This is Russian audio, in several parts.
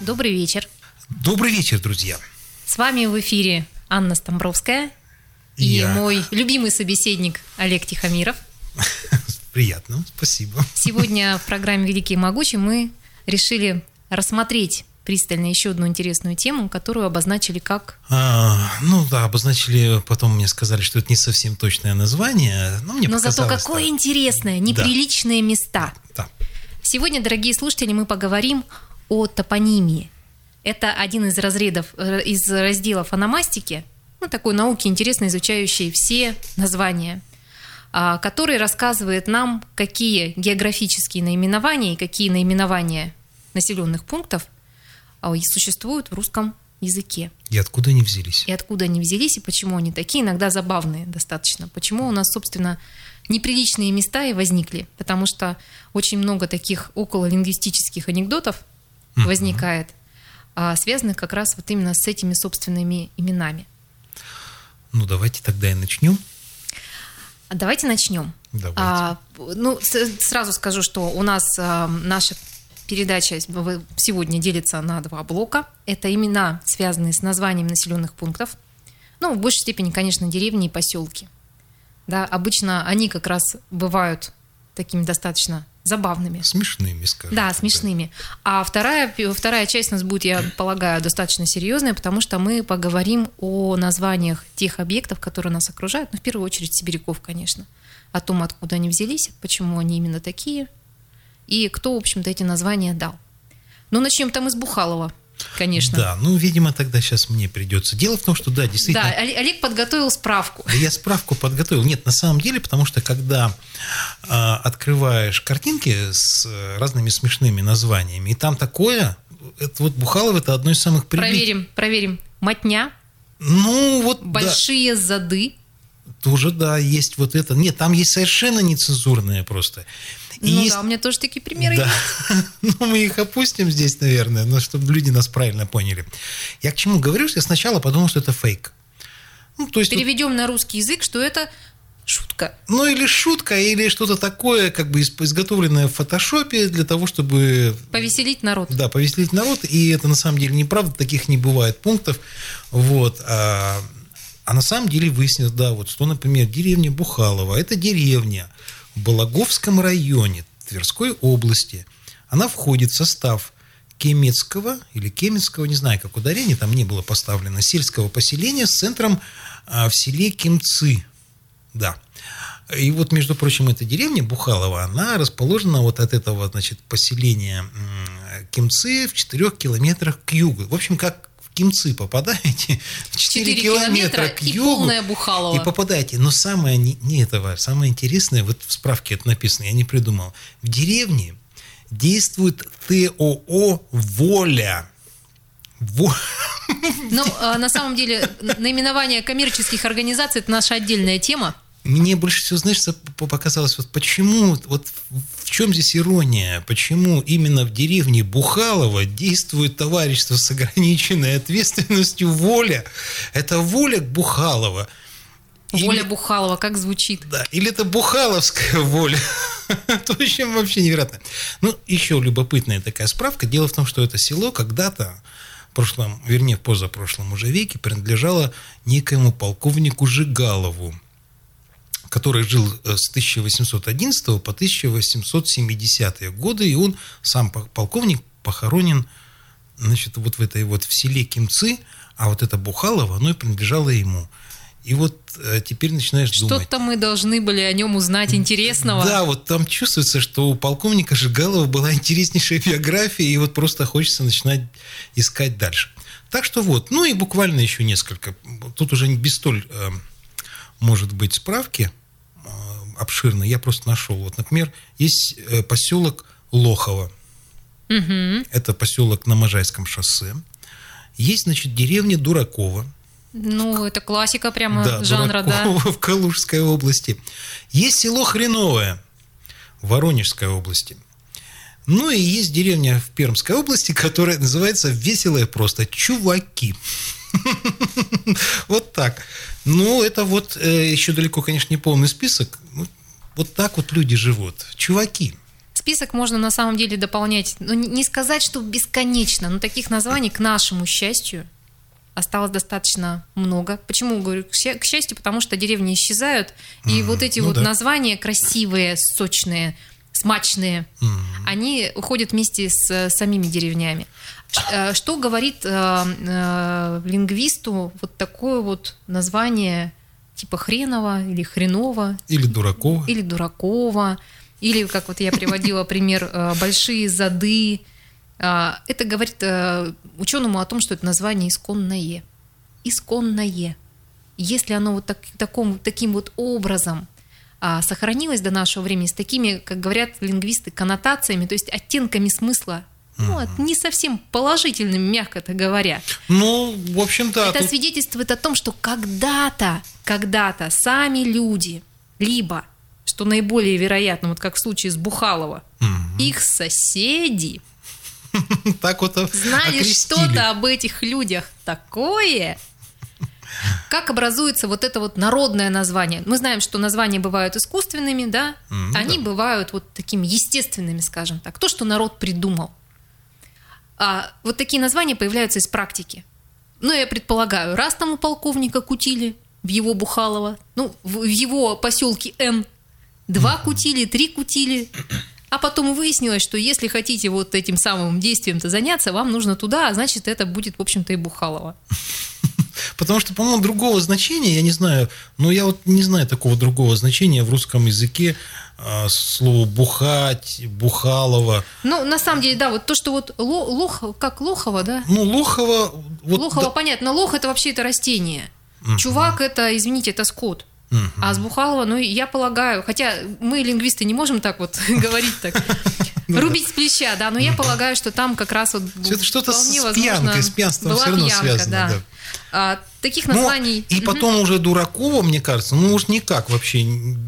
Добрый вечер. Добрый вечер, друзья. С вами в эфире Анна Стамбровская и мой любимый собеседник Олег Тихомиров. Приятно, спасибо. Сегодня в программе «Великий и могучий» мы решили рассмотреть пристально еще одну интересную тему, которую обозначили как... обозначили, потом мне сказали, что это не совсем точное название, но зато какое интересное, неприличные места. Да. Сегодня, дорогие слушатели, мы поговорим о топонимии. Это один из разделов ономастики, такой науки, интересно изучающей все названия, который рассказывает нам, какие географические наименования и какие наименования населенных пунктов существуют в русском языке. И откуда они взялись. И почему они такие, иногда забавные достаточно. Почему у нас, собственно, неприличные места и возникли. Потому что очень много таких окололингвистических анекдотов возникает, связанных как раз вот именно с этими собственными именами. Давайте тогда и начнем. Давайте начнем. Сразу скажу, что у нас наша передача сегодня делится на два блока. Это имена, связанные с названием населенных пунктов. В большей степени, конечно, деревни и поселки. Да, обычно они как раз бывают такими достаточно забавными. Смешными, скажем. Да, смешными. А вторая часть у нас будет, я полагаю, достаточно серьезная, потому что мы поговорим о названиях тех объектов, которые нас окружают, в первую очередь сибиряков, конечно, о том, откуда они взялись, почему они именно такие, и кто, в общем-то, эти названия дал. Начнем мы с Бухалова, конечно. Да, видимо, тогда сейчас мне придется. Дело в том, что, да, действительно... Да, Олег подготовил справку. Да, я справку подготовил. Нет, на самом деле, потому что, когда открываешь картинки с разными смешными названиями, и там такое, это вот Бухалов, это одно из самых Проверим. Мотня. Большие зады. Тоже, да, есть вот это. Нет, там есть совершенно нецензурное просто. У меня тоже такие примеры есть. Мы их опустим здесь, наверное, чтобы люди нас правильно поняли. Я к чему говорю, что я сначала подумал, что это фейк. Переведем на русский язык, что это шутка. Или шутка, или что-то такое, как бы изготовленное в фотошопе для того, чтобы... Повеселить народ. Да, повеселить народ, и это на самом деле неправда, таких не бывает пунктов. А на самом деле выяснилось, что, например, деревня Бухалова, это деревня в Балаговском районе Тверской области. Она входит в состав Кемецкого, не знаю, как ударение, там не было поставлено, сельского поселения с центром в селе Кемцы. Да. И между прочим, эта деревня Бухалова, она расположена от этого, поселения Кемцы в 4 километрах к югу. В общем, как в Кемцы попадаете, в 4 километра к югу, полная Бухалова. И попадаете. Но самое интересное, в справке это написано, я не придумал. В деревне действует ТОО «Воля». На самом деле, наименование коммерческих организаций – это наша отдельная тема. Мне больше всего, показалось, почему, в чем здесь ирония, почему именно в деревне Бухалова действует товарищество с ограниченной ответственностью «Воля». Это «Воля» Бухалова. Воля Бухалова, как звучит. Да, или это бухаловская воля. Это вообще невероятно. Еще любопытная такая справка. Дело в том, что это село когда-то, в позапрошлом уже веке, принадлежало некоему полковнику Жигалову, который жил с 1811 по 1870-е годы, и он, сам полковник, похоронен, в селе Кемцы, а это Бухалово, оно и принадлежало ему. И теперь начинаешь думать. Что-то мы должны были о нем узнать интересного. Да, там чувствуется, что у полковника Жигалова была интереснейшая биография, и просто хочется начинать искать дальше. Так что и буквально еще несколько. Тут уже без столь, может быть, справки обширно, я просто нашел. Например, есть поселок Лохово. Угу. Это поселок на Можайском шоссе. Есть, деревня Дураково. Это классика прямо жанра, Дураково, да. В Калужской области. Есть село Хреновое в Воронежской области. И есть деревня в Пермской области, которая называется весело и просто Чуваки. Вот так. Это еще далеко, конечно, не полный список. Вот так люди живут. Чуваки. список можно на самом деле дополнять, ну, не сказать, что бесконечно, но таких названий, к нашему счастью, осталось достаточно много. Почему говорю к счастью? Потому что деревни исчезают, и вот эти вот названия красивые, сочные, смачные, они уходят вместе с самими деревнями. Что говорит лингвисту вот такое вот название типа Хренова или Хренова? Или Дуракова. Или Дуракова. Или, как вот я приводила пример, Большие Зады. Это говорит ученому о том, что это название исконное. Исконное. Если оно вот таким вот образом сохранилось до нашего времени, с такими, как говорят лингвисты, коннотациями, то есть оттенками смысла, ну, не совсем положительными, мягко это говоря. Ну, в общем-то... Это свидетельствует о том, что когда-то сами люди, либо, что наиболее вероятно, вот как в случае с Бухалова, их соседи так вот знали что-то об этих людях такое, как образуется вот это вот народное название. Мы знаем, что названия бывают искусственными, да? Они бывают вот такими естественными, скажем так. То, что народ придумал. Вот такие названия появляются из практики. Ну, я предполагаю, раз там у полковника кутили, в его Бухалово, ну, в его поселке Н, 2 кутили, 3 кутили, а потом выяснилось, что если хотите вот этим самым действием-то заняться, вам нужно туда, а значит, это будет, в общем-то, и Бухалово. Потому что, по-моему, другого значения, я не знаю, но я вот не знаю такого другого значения в русском языке слово «бухать», «бухалово». Ну, на самом деле, да, вот то, что вот как Лохово, да? Ну, Лохово... Вот, Лохово, да. Понятно, лох – это вообще это растение. Чувак – это, извините, это скот. А с Бухалова, ну, я полагаю, хотя мы, лингвисты, не можем так вот говорить так, рубить с плеча, да, но я полагаю, что там как раз вот это что-то с пьянкой, с пьянством все равно связано, да. Таких названий... И потом уже Дуракова, мне кажется, ну, уж никак вообще,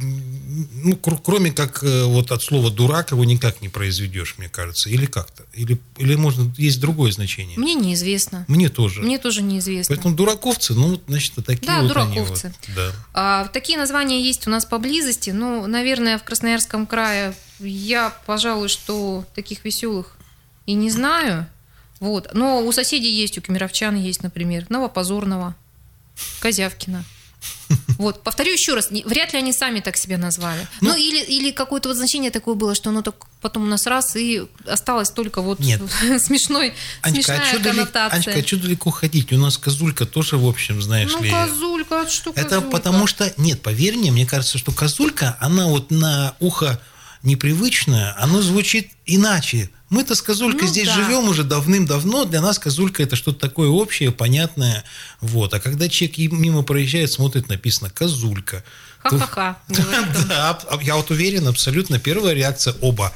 ну, кроме как вот от слова «дурак» его никак не произведешь, мне кажется, или как-то, или можно, есть другое значение. Мне неизвестно. Мне тоже. Мне тоже неизвестно. Поэтому дураковцы, ну, значит, такие да, вот дураковцы. Они вот, да. Такие названия есть у нас поблизости, ну, наверное, в Красноярском крае я, пожалуй, что таких веселых и не знаю, вот, но у соседей есть, у кемеровчан есть, например, Новопозорного, Козявкина. Вот, повторю еще раз, вряд ли они сами так себя назвали. Ну, или какое-то вот значение такое было, что оно так потом у нас раз и осталось только вот смешная коннотация. Анечка, а что далеко ходить? У нас козулька тоже, в общем, знаешь ли... Ну, козулька, что козулька? Это потому что, нет, поверь мне кажется, что козулька, она вот на ухо непривычная, оно звучит иначе. Мы-то с козулькой здесь живем уже давным-давно, для нас козулька это что-то такое общее, понятное. Вот. А когда человек мимо проезжает, смотрит, написано «козулька». Ха-ха-ха. Да, я вот уверен, абсолютно первая реакция оба.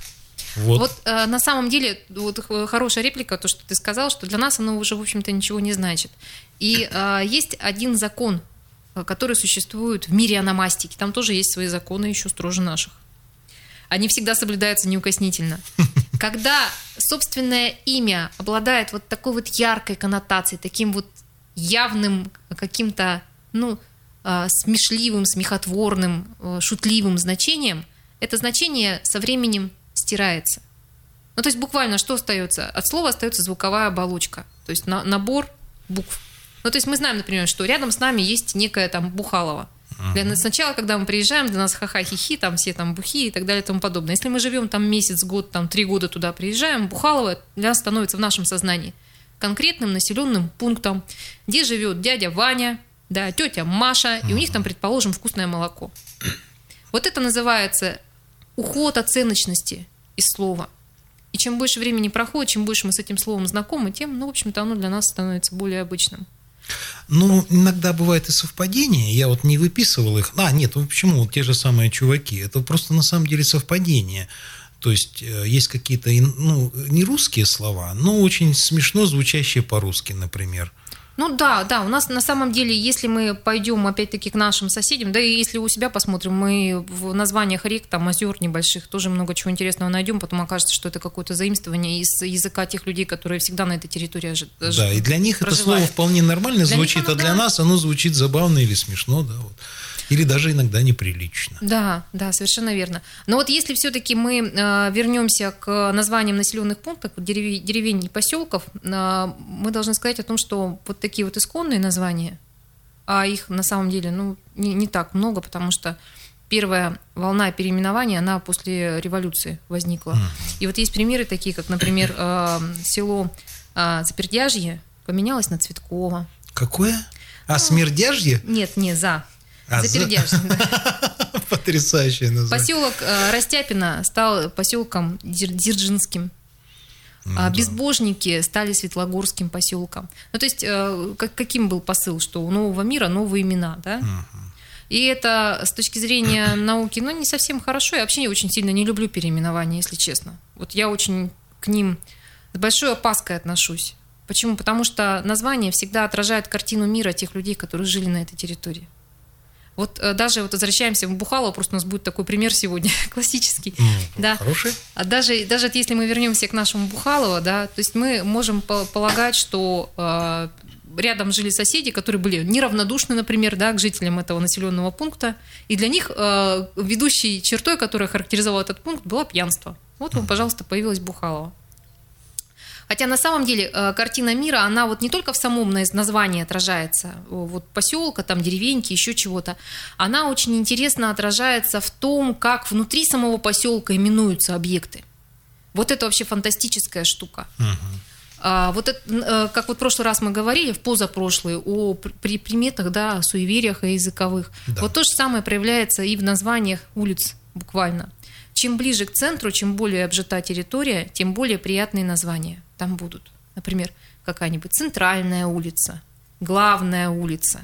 Вот на самом деле, вот хорошая реплика, то, что ты сказал, что для нас оно уже, в общем-то, ничего не значит. И есть один закон, который существует в мире ономастики. Там тоже есть свои законы, еще строже наших. Они всегда соблюдаются неукоснительно. Когда собственное имя обладает вот такой вот яркой коннотацией, таким вот явным каким-то, ну, смешливым, смехотворным, шутливым значением, это значение со временем стирается. Ну, то есть буквально что остается? От слова остается звуковая оболочка, то есть набор букв. Ну, то есть мы знаем, например, что рядом с нами есть некая там Бухалова. Сначала, когда мы приезжаем, для нас ха-ха-хи-хи, там все там бухи и так далее и тому подобное. Если мы живем там месяц, год, там 3 года туда приезжаем, Бухалово для нас становится в нашем сознании конкретным населенным пунктом, где живет дядя Ваня, да, тетя Маша, и у них там, предположим, вкусное молоко. Вот это называется уход оценочности из слова. И чем больше времени проходит, чем больше мы с этим словом знакомы, тем, ну, в общем-то, оно для нас становится более обычным. Ну, иногда бывает и совпадение, я вот не выписывал их. Нет, почему? Те же самые чуваки. Это просто на самом деле совпадение. То есть есть какие-то, ну, не русские слова, но очень смешно звучащие по-русски, например. Ну да, да, у нас на самом деле, если мы пойдем опять-таки к нашим соседям, да и если у себя посмотрим, мы в названиях рек, там, озер небольших тоже много чего интересного найдем, потом окажется, что это какое-то заимствование из языка тех людей, которые всегда на этой территории живут. Да, и для них проживают. Это слово вполне нормально звучит, а для нас оно звучит забавно или смешно, да, вот. Или даже иногда неприлично. Да, да, совершенно верно. Но вот если все-таки мы вернемся к названиям населенных пунктов, деревень и поселков, мы должны сказать о том, что вот такие вот исконные названия, а их на самом деле не так много, потому что первая волна переименования, она после революции возникла. И вот есть примеры такие, как, например, село Запердяжье поменялось на Цветково. Какое? Смердяжье? Нет, не Запердяжье. Потрясающее название. Поселок Растяпино стал поселком Дзержинским. Безбожники стали Светлогорским поселком. Ну, то есть, каким был посыл, что у нового мира новые имена, да? И это с точки зрения науки, не совсем хорошо. Я вообще очень сильно не люблю переименования, если честно. Вот я очень к ним с большой опаской отношусь. Почему? Потому что название всегда отражает картину мира тех людей, которые жили на этой территории. Вот даже возвращаемся в Бухалово, просто у нас будет такой пример сегодня классический. Да. Хороший. А даже если мы вернемся к нашему Бухалово, да, то есть мы можем полагать, что рядом жили соседи, которые были неравнодушны, например, да, к жителям этого населенного пункта, и для них ведущей чертой, которая характеризовала этот пункт, было пьянство. Вот, пожалуйста, появилось Бухалово. Хотя на самом деле картина мира, она вот не только в самом названии отражается, вот поселка, там деревеньки, еще чего-то, она очень интересно отражается в том, как внутри самого поселка именуются объекты. Вот это вообще фантастическая штука. Вот это, как вот в прошлый раз мы говорили, в позапрошлый, о приметах, да, о суевериях, о языковых. Да. Вот то же самое проявляется и в названиях улиц буквально. Чем ближе к центру, чем более обжита территория, тем более приятные названия там будут. Например, какая-нибудь центральная улица, главная улица.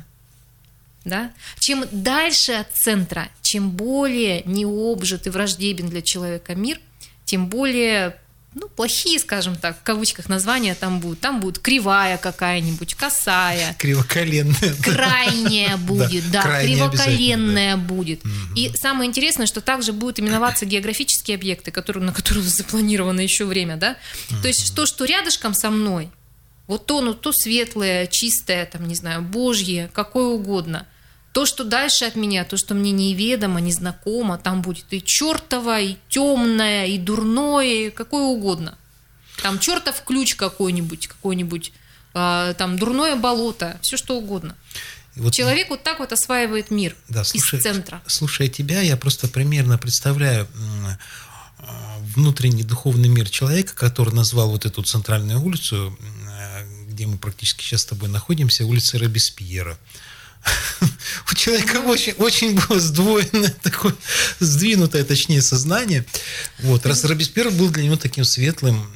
Да? Чем дальше от центра, чем более необжит и враждебен для человека мир, тем более плохие, скажем так, в кавычках названия там будут. Там будет кривая какая-нибудь, косая. Кривоколенная. Крайняя будет, да, кривоколенная будет. И самое интересное, что также будут именоваться географические объекты, на которые запланировано еще время, да. То есть то, что рядышком со мной, вот то светлое, чистое, там, не знаю, божье, какое угодно. То, что дальше от меня, то, что мне неведомо, незнакомо, там будет и чертово, и темное, и дурное, и какое угодно. Там чертов ключ какой-нибудь, там дурное болото, все что угодно. Вот человек вот так вот осваивает мир, да, из центра. Слушая тебя, я просто примерно представляю внутренний духовный мир человека, который назвал вот эту центральную улицу, где мы практически сейчас с тобой находимся, улица Робеспьера. У человека очень было сдвоенное, такое, сдвинутое, точнее, сознание. Вот. Раз Робеспьер был для него таким светлым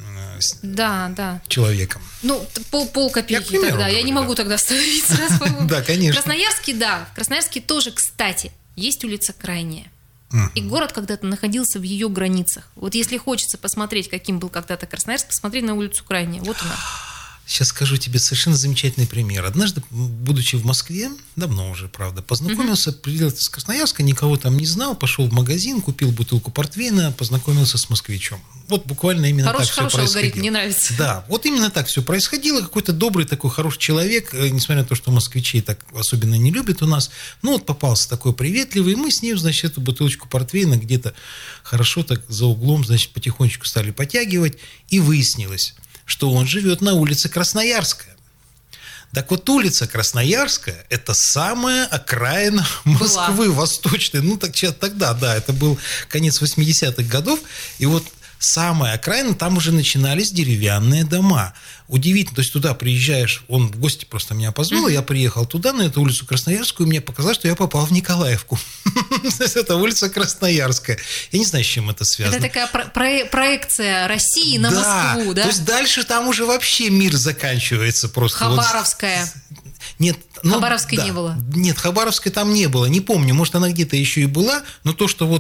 человеком. Полкопейки тогда. Я не могу тогда ставить сразу. Да, конечно. В Красноярске тоже, кстати, есть улица Крайняя. И город когда-то находился в ее границах. Вот если хочется посмотреть, каким был когда-то Красноярск, посмотри на улицу Крайняя. Вот она. Сейчас скажу тебе совершенно замечательный пример. Однажды, будучи в Москве, давно уже, правда, познакомился, прилетел из Красноярска, никого там не знал, пошел в магазин, купил бутылку портвейна, познакомился с москвичом. Вот буквально именно так все происходило. Хороший алгоритм, мне нравится. Да, вот именно так все происходило. Какой-то добрый такой хороший человек, несмотря на то, что москвичей так особенно не любят у нас, попался такой приветливый, и мы с ним, значит, эту бутылочку портвейна где-то хорошо так за углом, значит, потихонечку стали потягивать, и выяснилось, что он живет на улице Красноярская. Так вот, улица Красноярская – это самая окраина Москвы, восточная. Тогда, да, это был конец 80-х годов, и вот самая окраина, там уже начинались деревянные дома. Удивительно, то есть туда приезжаешь, он в гости просто меня позвал, я приехал туда, на эту улицу Красноярскую, и мне показалось, что я попал в Николаевку. Это улица Красноярская. Я не знаю, с чем это связано. Это такая проекция России на Москву, да? То есть дальше там уже вообще мир заканчивается просто. Хабаровская. Нет, Хабаровской не было. Нет, Хабаровской там не было, не помню, может, она где-то еще и была, но то, что вот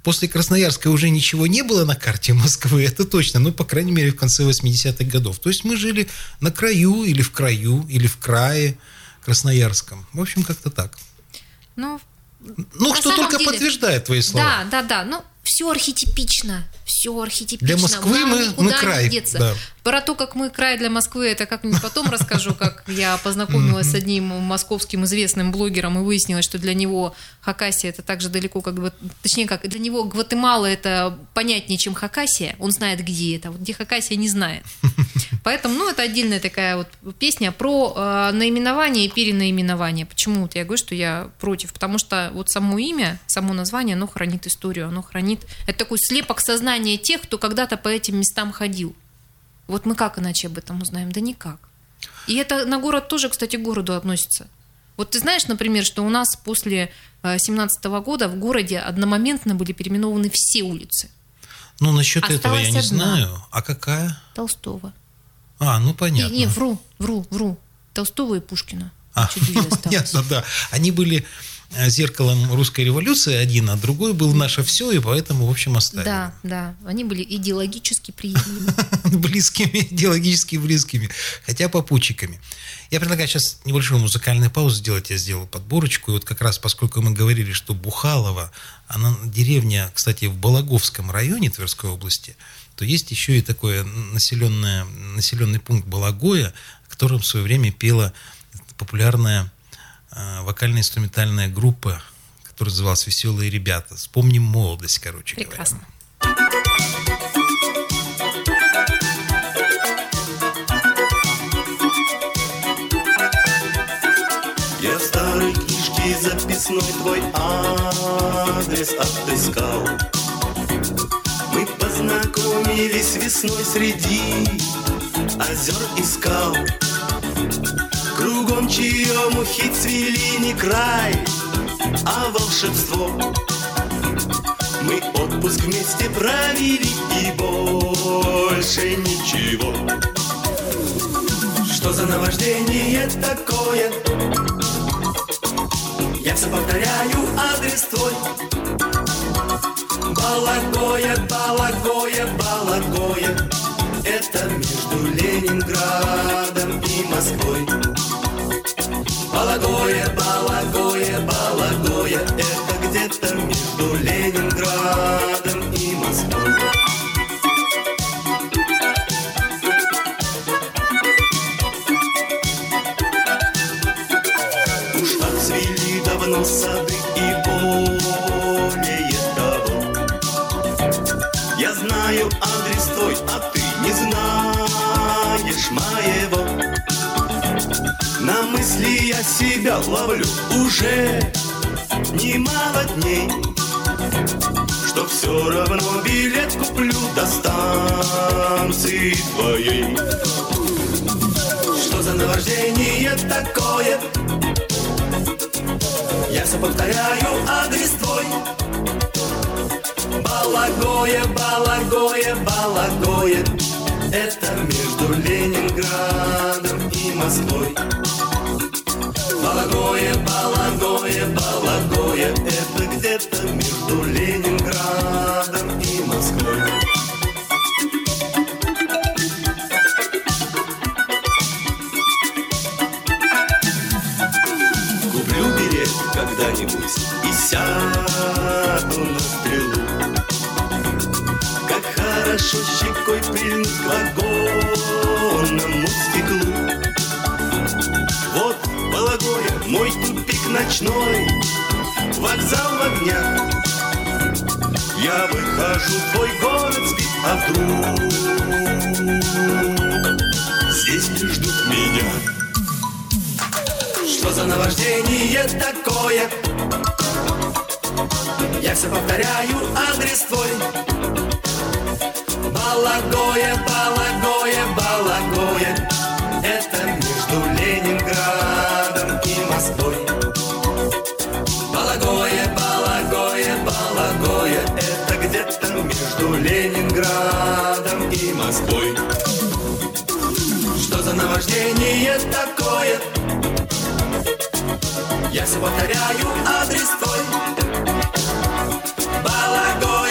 после Красноярска уже ничего не было на карте Москвы, это точно, ну, по крайней мере, в конце 80-х годов. То есть мы жили на краю, или в крае Красноярском. В общем, как-то так. Ну, что только подтверждает твои слова. Да. Ну, все архетипично. Для Москвы мы край. Да. Про то, как мы край для Москвы, это как-нибудь потом расскажу, как я познакомилась с одним московским известным блогером, и выяснилось, что для него Хакасия это так же далеко, точнее, как для него Гватемала это понятнее, чем Хакасия. Он знает, где это, вот где Хакасия не знает. Поэтому, это отдельная такая вот песня про наименование и перенаименование. Почему я говорю, что я против? Потому что вот само имя, само название, оно хранит историю, это такой слепок сознания тех, кто когда-то по этим местам ходил. Вот мы как иначе об этом узнаем? Да никак. И это на город тоже, кстати, к городу относится. Вот ты знаешь, например, что у нас после 2017 года в городе одномоментно были переименованы все улицы. Насчет этого я не знаю. А какая? Толстого. Понятно. Не, вру. Толстого и Пушкина. Понятно, да. Они были зеркалом русской революции один, а другой был наше все, и поэтому, в общем, оставили. Да. Они были идеологически приемлемы. Идеологически близкими, хотя попутчиками. Я предлагаю сейчас небольшую музыкальную паузу сделать. Я сделал подборочку. И вот как раз, поскольку мы говорили, что Бухалово, она деревня, кстати, в Балаговском районе Тверской области, то есть еще и такой населенный пункт Балагоя, в котором в свое время пела популярная вокально-инструментальная группа, которая называлась «Веселые ребята». Вспомним молодость, короче говоря. Прекрасно. Я в старой книжке записной твой адрес отыскал. Мы познакомились весной среди озер и скал. Кругом черемухи цвели не край, а волшебство. Мы отпуск вместе провели и больше ничего. Что за наваждение такое? Я все повторяю адрес твой. Балагоя, Балагоя, Балагоя. Это между Ленинградом и Москвой. Балагоя, Балагоя, Балагоя. Это где-то между Ленинградом и Москвой. Уж отцвели давно сады и более того. Я знаю адрес твой, а ты не знаешь моего. На мысли я себя ловлю уже немало дней, что все равно билет куплю до станции твоей. Что за наваждение такое? Я все повторяю адрес твой. Балагоя, Балагоя, Балагоя. Это между Ленинградом и Москвой. Балагоя, Балагоя, Балагоя. Это где-то между Ленинградом и Москвой. Куплю билет когда-нибудь и сяду на стрелу. Как хорошо щекой прильнуть к вагонному стеклу. Вот Балагоя, мой тупик ночной, вокзал в огнях. Я выхожу, твой город спит, а вдруг здесь не ждут меня. Что за наваждение такое? Я все повторяю адрес твой. Балагоя, Балагоя, Балагоя. Это между Ленинградом и Москвой. Балагоя, Балагоя, Балагоя. Это где-то между Ленинградом и Москвой. Что за наваждение такое? Я все повторяю адрес твой. Балагоя.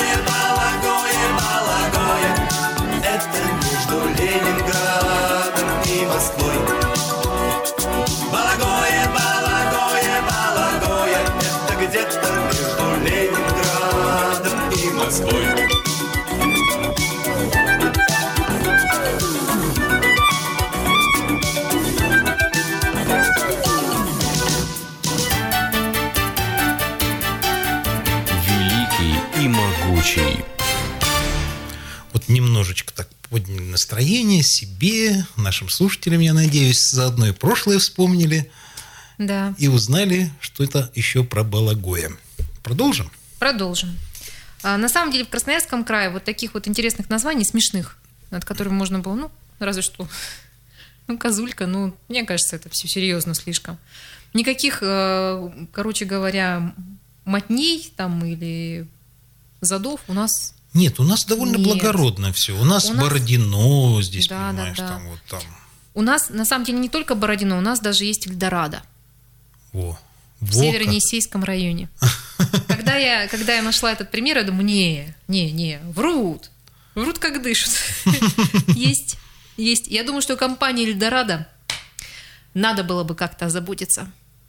вот немножечко так подняли настроение себе, нашим слушателям, я надеюсь, заодно и прошлое вспомнили. Да. И узнали, что это еще про Балагоя. Продолжим? Продолжим. На самом деле в Красноярском крае вот таких вот интересных названий, смешных, над которыми можно было, разве что, козулька, мне кажется, это все серьезно слишком. Никаких, короче говоря, мотней там или задов у нас нет. У нас довольно благородно все. У нас Бородино здесь, да, понимаешь, да. там вот там. У нас, на самом деле, не только Бородино, у нас даже есть Эльдорадо. В Северо-Енисейском районе. Когда я нашла этот пример, я думаю, не, врут как дышат. Есть. Я думаю, что компании Эльдорадо надо было бы как-то озаботиться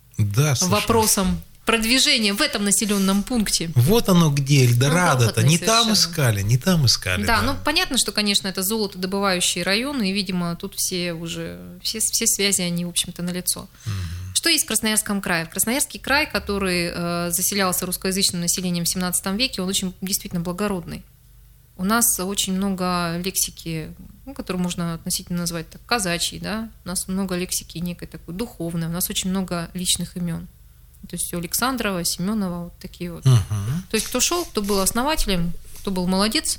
вопросом продвижения в этом населенном пункте. Вот оно где, Эльдорадо-то. Не там искали. Да, понятно, что, конечно, это золотодобывающие районы, и, видимо, тут все связи, они, в общем-то, налицо. Что есть в Красноярском крае? Красноярский край, который заселялся русскоязычным населением в 17 веке, он очень действительно благородный. У нас очень много лексики, которую можно относительно назвать так, казачьей, да? У нас много лексики некой такой духовной, у нас очень много личных имен. То есть Александрова, Семенова, вот такие вот. То есть кто шел, кто был основателем, кто был молодец,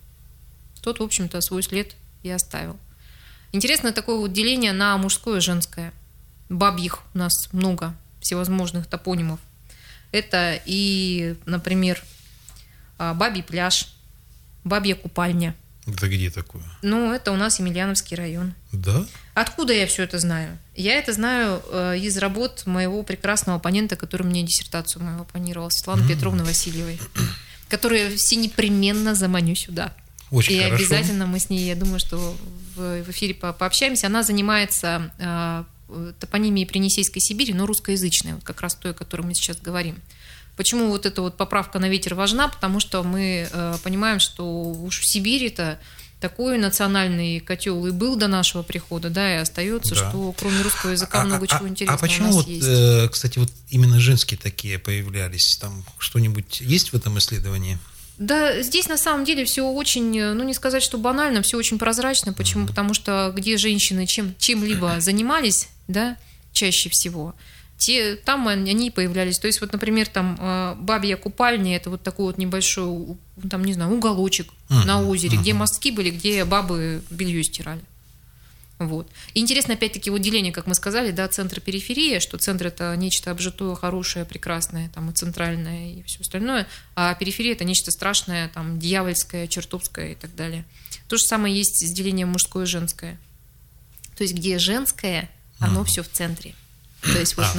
тот, в общем-то, свой след и оставил. Интересно такое вот деление на мужское и женское. Бабьих у нас много всевозможных топонимов. Это и, например, Бабий пляж, Бабья купальня. Это где такое? Это у нас Емельяновский район. Да? Откуда я все это знаю? Я это знаю из работ моего прекрасного оппонента, который мне диссертацию мою оппонировал, Светланы Петровны Васильевой, которую все непременно заманю сюда. Очень хорошо. И обязательно мы с ней, я думаю, что в эфире пообщаемся. Она занимается топонимией Принесейской Сибири, но русскоязычной, вот как раз той, о которой мы сейчас говорим. Почему вот эта вот поправка на ветер важна? Потому что мы понимаем, что уж в Сибири-то такой национальный котел и был до нашего прихода, да, и остается, что кроме русского языка много чего интересного почему у нас есть. Кстати, вот именно женские такие появлялись? Там что-нибудь есть в этом исследовании? Да, здесь на самом деле все очень, не сказать, что банально, все очень прозрачно. Почему? Потому что где женщины чем-либо занимались, да, чаще всего, там они появлялись. То есть, вот, например, там Бабья купальня, это вот такой вот небольшой, там, не знаю, уголочек на озере, где мостки были, где бабы белье стирали. Вот. И интересно, опять-таки, вот деление, как мы сказали, да, центр-периферия, что центр – это нечто обжитое, хорошее, прекрасное, там, и центральное, и все остальное, а периферия – это нечто страшное, там, дьявольское, чертовское и так далее. То же самое есть с делением мужское и женское. То есть, где женское, оно все в центре. То есть, вот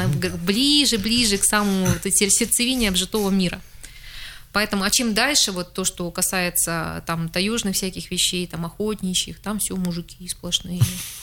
ближе к самому сердцевине обжитого мира. Поэтому, а чем дальше, вот то, что касается там таежных всяких вещей, там охотничьих, там все мужики сплошные.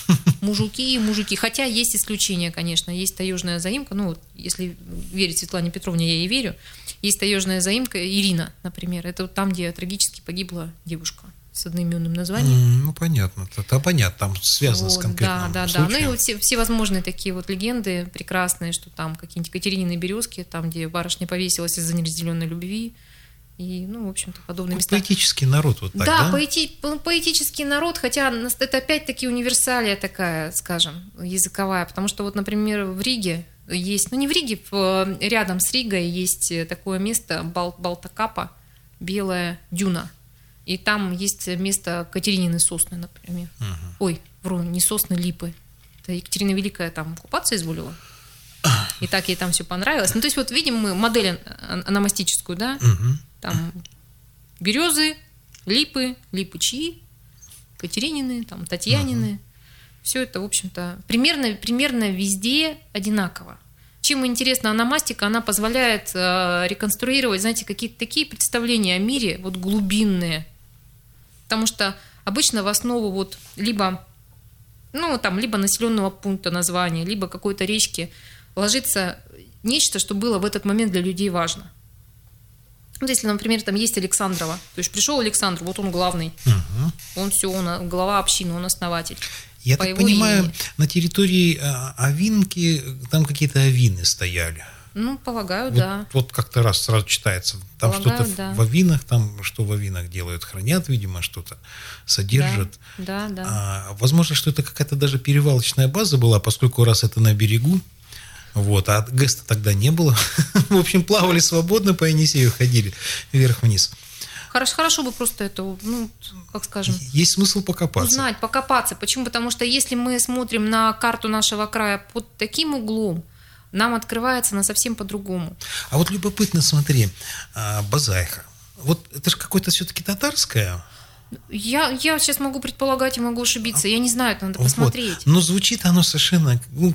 Мужики. Хотя есть исключения, конечно. Есть таежная заимка, если верить Светлане Петровне, я ей верю. Есть таежная заимка Ирина, например. Это вот там, где трагически погибла девушка с одноименным названием. Понятно. Это понятно, там связано с конкретным случаем. Да. И вот все возможные такие вот легенды прекрасные, что там какие-нибудь Катеринины березки, там, где барышня повесилась из-за неразделенной любви. И, в общем-то, подобные места. Поэтический народ вот так, да? Да, поэтический народ, хотя это опять-таки универсалия такая, скажем, языковая, потому что вот, например, в Риге есть, не в Риге, рядом с Ригой есть такое место Балтакапа, Белая дюна, и там есть место Катеринины сосны, например. Не сосны, липы. Это Екатерина Великая там купаться изволила. И так ей там все понравилось. То есть вот видим мы модель ономастическую, да? Там березы, липы, липычи, Катеринины, там, Татьянины. Все это, в общем-то, примерно везде одинаково. Чем интересна ономастика, она позволяет реконструировать, знаете, какие-то такие представления о мире, вот глубинные. Потому что обычно в основу вот либо населенного пункта названия, либо какой-то речки ложится нечто, что было в этот момент для людей важно. Вот если, например, там есть Александрова, то есть пришел Александр, вот он главный, он глава общины, он основатель. Я так понимаю, на территории Авинки там какие-то авины стояли. Ну, полагаю, Вот, да. вот как-то раз сразу читается. Там Полагаю, что-то да. в авинах, там что в авинах делают, хранят, видимо, что-то содержат. Да, да. Возможно, что это какая-то даже перевалочная база была, поскольку раз это на берегу, вот, а ГЭС-то тогда не было. В общем, плавали свободно по Енисею, ходили вверх-вниз. Хорошо бы просто это, ну, как скажем, Есть смысл покопаться. узнать, покопаться. Почему? Потому что если мы смотрим на карту нашего края под таким углом, нам открывается она совсем по-другому. А вот любопытно, смотри, Базайха. Вот это же какое-то все-таки татарское. Я сейчас могу предполагать и могу ошибиться. Я не знаю, это надо посмотреть. Вот. Но звучит оно совершенно... Ну,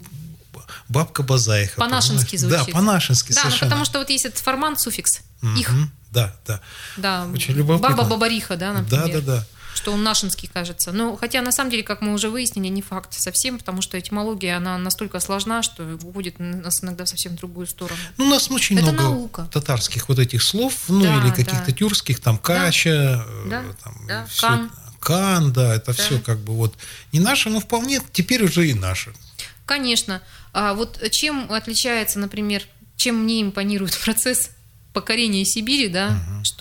бабка Базайха. По-нашенски звучит. Да, по-нашенски Да, совершенно. ну потому что вот есть этот формант, суффикс «их». Да, да. Да, Очень любопытно. баба-бабариха, да, например. Да. Что он нашинский, кажется. Но хотя, на самом деле, как мы уже выяснили, не факт совсем, потому что этимология, она настолько сложна, что уводит нас иногда в совсем другую сторону. Ну, у нас очень Это много наука. татарских вот этих слов, ну, Да, или каких-то да. тюркских, там, кача, Да, там, да, всё кан. это. Кан, да, это Да. все как бы вот не наше, но вполне теперь уже и наше. Конечно. А вот чем отличается, например, чем мне импонирует процесс покорения Сибири, да,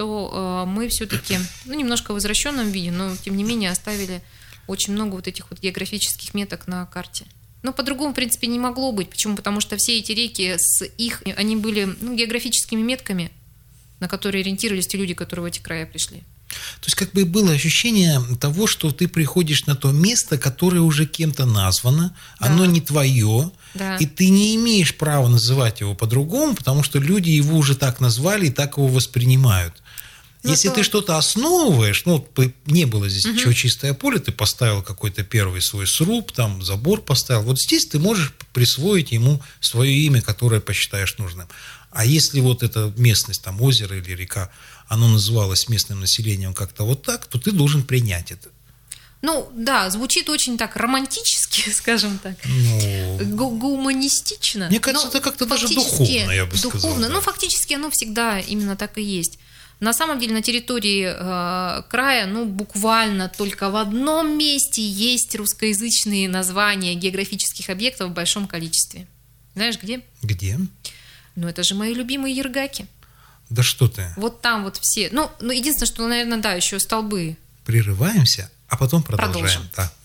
что мы все-таки, ну, немножко в возвращенном виде, но тем не менее оставили очень много вот этих вот географических меток на карте. Но по-другому, в принципе, не могло быть. Почему? Потому что все эти реки они были, ну, географическими метками, на которые ориентировались те люди, которые в эти края пришли. То есть как бы было ощущение того, что ты приходишь на то место, которое уже кем-то названо, Да. оно не твое, Да. и ты не имеешь права называть его по-другому, потому что люди его уже так назвали и так его воспринимают. Ну, Если то- ты что-то основываешь, ну, не было здесь ничего чистое поле, ты поставил какой-то первый свой сруб, там забор поставил, вот здесь ты можешь присвоить ему свое имя, которое посчитаешь нужным. А если вот эта местность, там озеро или река, оно называлось местным населением как-то вот так, то ты должен принять это. Ну, да, звучит очень так романтически, скажем так. Ну, Гуманистично. Мне кажется, Но это как-то даже фактически духовно, я бы сказал, духовно. да. Ну, фактически оно всегда именно так и есть. На самом деле на территории края, ну, буквально только в одном месте есть русскоязычные названия географических объектов в большом количестве. Знаешь, где? где? Ну, это же мои любимые ергаки. Да что ты? Вот там вот все. Ну единственное, что, наверное, да, еще столбы. Прерываемся, а потом продолжаем. Продолжим. Да.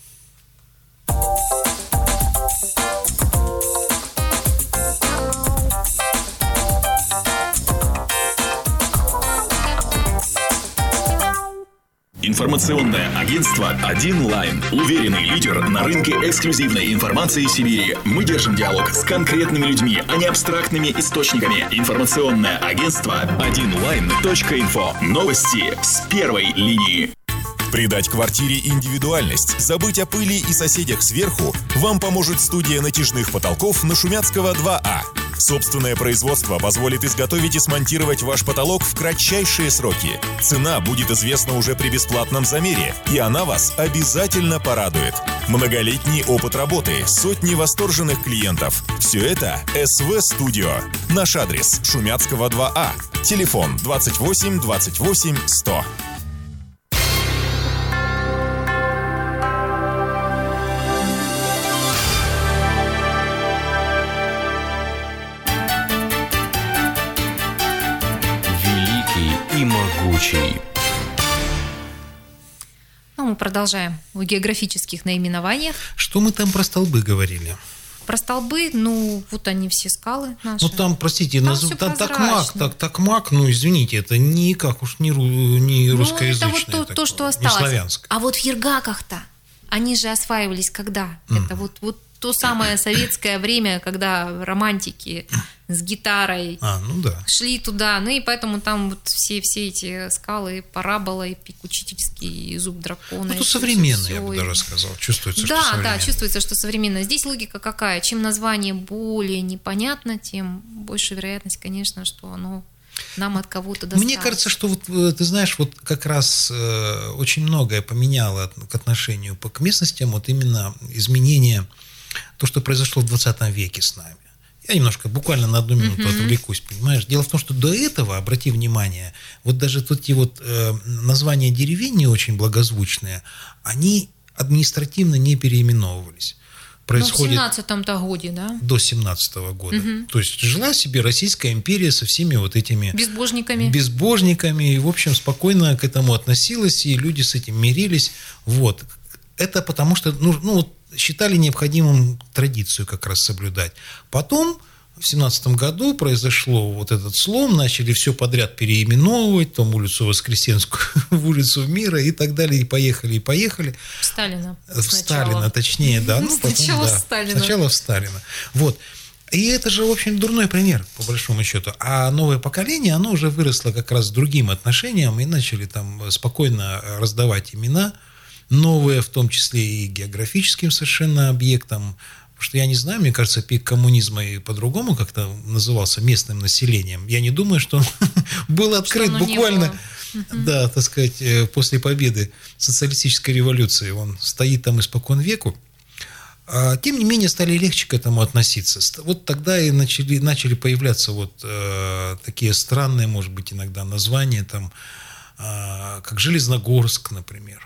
Информационное агентство «Один Лайн». Уверенный лидер на рынке эксклюзивной информации Сибири. Мы держим диалог с конкретными людьми, а не абстрактными источниками. Информационное агентство одинлайн.инфо. Новости с первой линии. Придать квартире индивидуальность, забыть о пыли и соседях сверху вам поможет студия натяжных потолков на Шумяцкого 2А. Собственное производство позволит изготовить и смонтировать ваш потолок в кратчайшие сроки. Цена будет известна уже при бесплатном замере, и она вас обязательно порадует. Многолетний опыт работы, сотни восторженных клиентов. Все это СВ Студио. Наш адрес: Шумяцкого 2А. Телефон 28 28 100. И могучий. Ну, мы продолжаем в географических наименованиях. Что мы там про столбы говорили? Про столбы, ну, вот они все скалы наши. Ну там, простите, Там всё такмак, прозрачно. такмак, ну извините, это никак уж не Ну, русскоязычное. это вот то, такое, что не осталось. славянское. А вот в Ергаках-то, они же осваивались когда? Это вот то самое советское время, когда романтики с гитарой Ну да. шли туда, ну и поэтому там вот все эти скалы, парабола, и пик учительский, и зуб дракона. Ну, и то всё, современно, всё, я бы и- даже сказал. Чувствуется, что Да, современно. да, чувствуется, что современно. Здесь логика какая? Чем название более непонятно, тем больше вероятность, конечно, что оно нам от кого-то досталось. Мне кажется, что вот ты знаешь, вот как раз очень многое поменяло к отношению к местностям, вот именно изменение, то, что произошло в 20 веке с нами. Я немножко, буквально на одну минуту отвлекусь, понимаешь? Дело в том, что до этого, обрати внимание, вот даже эти вот названия деревень не очень благозвучные, они административно не переименовывались. происходит... в 17-м-то годе, да? До 17-го года. То есть жила себе Российская империя со всеми вот этими... Безбожниками. И, в общем, спокойно к этому относилась, и люди с этим мирились. Вот. Это потому что считали необходимым традицию как раз соблюдать. Потом... В 17 году произошло вот этот слом, начали все подряд переименовывать, там улицу Воскресенскую в улицу Мира и так далее, и поехали. В Сталина, точнее, да. Сначала в Сталина. Вот. И это же, в общем, дурной пример, по большому счету. А новое поколение, оно уже выросло как раз с другим отношением, и начали там спокойно раздавать имена, новые, в том числе и географическим совершенно объектам. Потому что я не знаю, мне кажется, пик коммунизма и по-другому как-то назывался местным населением. Я не думаю, что он был открыт буквально, да, так сказать, после победы социалистической революции. Он стоит там испокон веку. Тем не менее, стали легче к этому относиться. Вот тогда и начали появляться вот такие странные, может быть, иногда названия, там, как Железногорск, например.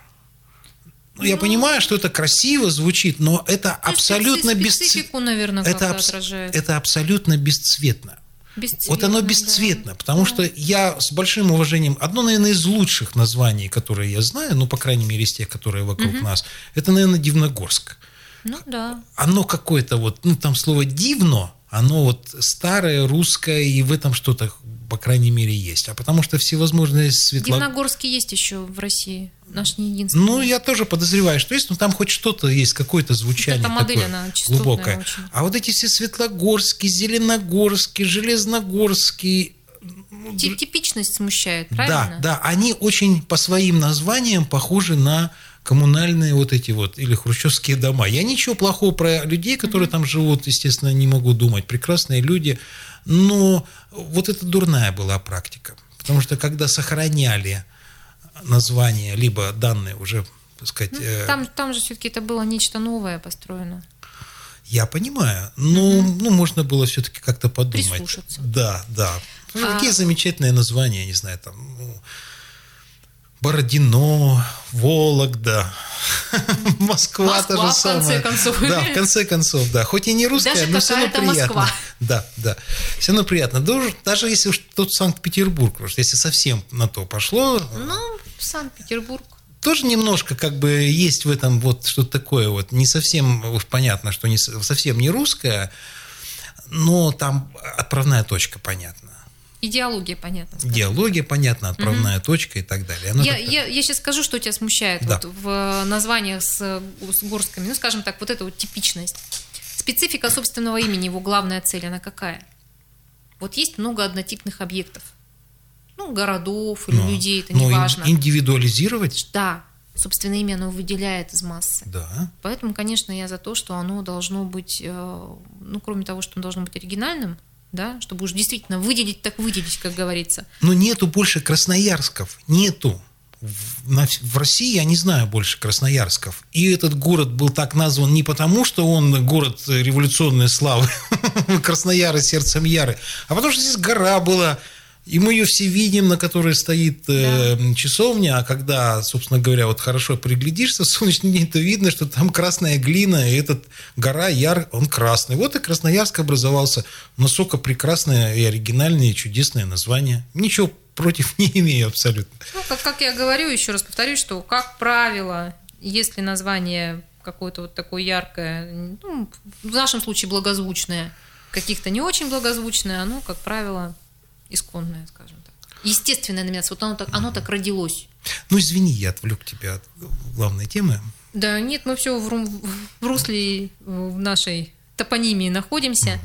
Я понимаю, что это красиво звучит, но это абсолютно бесцветно. Это абсолютно бесцветно. Вот оно бесцветно, да. Потому что я с большим уважением... Одно, наверное, из лучших названий, которые я знаю, по крайней мере, из тех, которые вокруг нас, это, наверное, Дивногорск. Да. Оно какое-то вот... там слово «дивно», оно вот старое, русское, и в этом что-то, по крайней мере, есть. А потому что всевозможные Дивногорский есть еще в России. Наш не единственный. Я тоже подозреваю, что есть, но там хоть что-то есть, какое-то звучание эта модель, такое она глубокое. Очень. А вот эти все Светлогорские, Зеленогорские, Железногорские... Типичность смущает, правильно? Да, они очень по своим названиям похожи на коммунальные вот эти вот, или хрущевские дома. Я ничего плохого про людей, которые там живут, естественно, не могу думать. Прекрасные люди, но вот это дурная была практика. Потому что когда сохраняли названия, либо данные уже, так сказать... Там же все-таки это было нечто новое построено. Я понимаю, но можно было все-таки как-то подумать. Прислушаться. Да. Какие замечательные названия, я не знаю, там... Бородино, Вологда, Москва то же самое. В конце концов. Да, в конце концов, да. Хоть и не русская, даже но все равно приятно. Москва. Да. Все равно приятно. Даже если уж тот Санкт-Петербург, потому что если совсем на то пошло... Санкт-Петербург. Тоже немножко как бы есть в этом вот что-то такое вот. Не совсем понятно, что совсем не русское, но там отправная точка понятна. Идеология понятна. Идеология понятна, отправная точка и так далее. Я сейчас скажу, что тебя смущает вот в названиях с горскими. Скажем так, вот эта вот типичность. Специфика собственного имени, его главная цель, она какая? Вот есть много однотипных объектов. Городов или людей, это не важно. Индивидуализировать? Да. Собственное имя оно выделяет из массы. Да. Поэтому, конечно, я за то, что оно должно быть, кроме того, что оно должно быть оригинальным, да, чтобы уж действительно выделить, как говорится. Но нету больше красноярсков, нету. В России я не знаю больше красноярсков. И этот город был так назван не потому, что он город революционной славы, Краснояры сердцем Яры, а потому что здесь гора была. И мы ее все видим, на которой стоит часовня, а когда, собственно говоря, вот хорошо приглядишься в солнечный день, то видно, что там красная глина, и этот гора Яр, он красный. Вот и Красноярск образовался. Насколько прекрасное и оригинальное, и чудесное название. Ничего против не имею абсолютно. Как я говорю, еще раз повторюсь, что, как правило, если название какое-то вот такое яркое, в нашем случае благозвучное, каких-то не очень благозвучное, оно, как правило... исконная, скажем так. Естественная номинация. Вот оно так родилось. Извини, я отвлек тебя от главной темы. Да нет, мы все в русле в нашей топонимии находимся.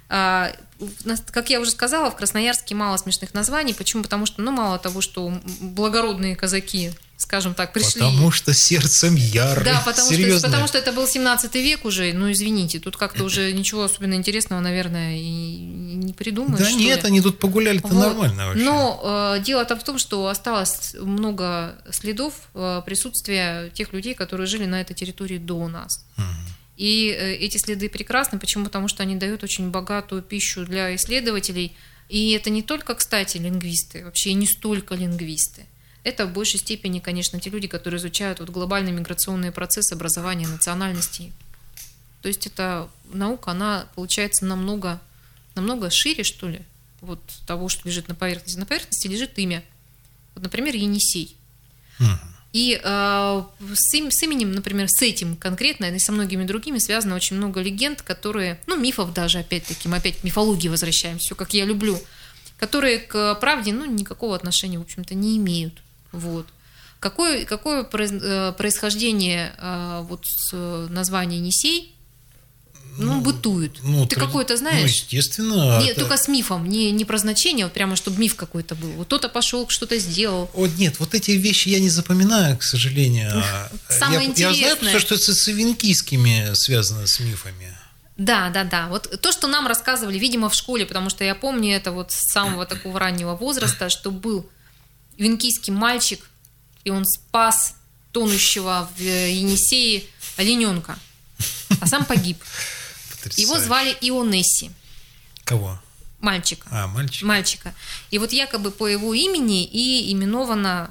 Как я уже сказала, в Красноярске мало смешных названий. Почему? Потому что, мало того, что благородные казаки, скажем так, пришли... Потому что сердцем Яры. Да, потому что это был 17 век уже. Извините, тут как-то уже ничего особенно интересного, наверное, и не придумаешь. Да нет, они тут погуляли-то нормально вообще. Но дело-то в том, что осталось много следов присутствия тех людей, которые жили на этой территории до нас. И эти следы прекрасны. Почему? Потому что они дают очень богатую пищу для исследователей. И это не только, кстати, лингвисты, вообще не столько лингвисты. Это в большей степени, конечно, те люди, которые изучают глобальные миграционные процессы образования национальностей. То есть эта наука, она получается намного шире, что ли, вот того, что лежит на поверхности. На поверхности лежит имя. Вот, например, Енисей. И с именем, например, с этим конкретно и со многими другими связано очень много легенд, которые, мифов даже, опять-таки, мы опять к мифологии возвращаемся, все как я люблю, которые к правде, никакого отношения, в общем-то, не имеют. Вот. Какое происхождение вот названия Енисей? Бытует. Ты какое-то знаешь? Естественно. Нет, только с мифом, не про значение, вот прямо чтобы миф какой-то был. Вот кто-то пошел, что-то сделал. Нет, вот эти вещи я не запоминаю, к сожалению. Самое интересное. Я знаю, что это с венкийскими связано с мифами. Да. Вот то, что нам рассказывали, видимо, в школе, потому что я помню это вот с самого такого раннего возраста, что был венкийский мальчик, и он спас тонущего в Енисее олененка, а сам погиб. Его звали Ионесси. Кого? Мальчика. Мальчика. И вот якобы по его имени и именовано...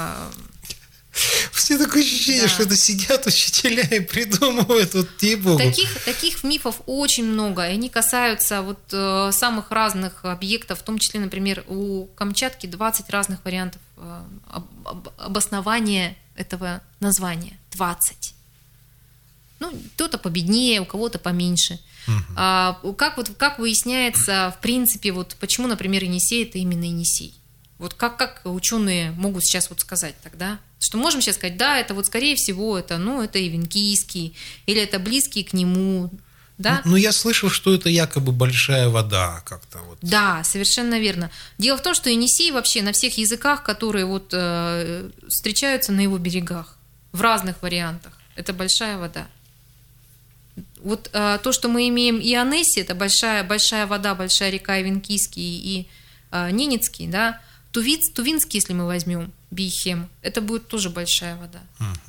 Все такое ощущение, что это сидят учителя и придумывают ей-богу. Таких мифов очень много, и они касаются вот самых разных объектов, в том числе, например, у Камчатки 20 разных вариантов обоснования этого названия. 20. Кто-то победнее, у кого-то поменьше. Как выясняется, в принципе, вот почему, например, Енисей – это именно Енисей? Вот как ученые могут сейчас вот сказать тогда? Что можем сейчас сказать, да, это вот скорее всего это и венкийский, или это близкий к нему, да? Я слышал, что это якобы большая вода как-то вот. Да, совершенно верно. Дело в том, что Енисей вообще на всех языках, которые вот встречаются на его берегах, в разных вариантах, это большая вода. Вот то, что мы имеем Ионесси, это большая вода, большая река, и Венкийский, и Ненецкий, да. Тувинский, если мы возьмем, Бийхем, это будет тоже большая вода.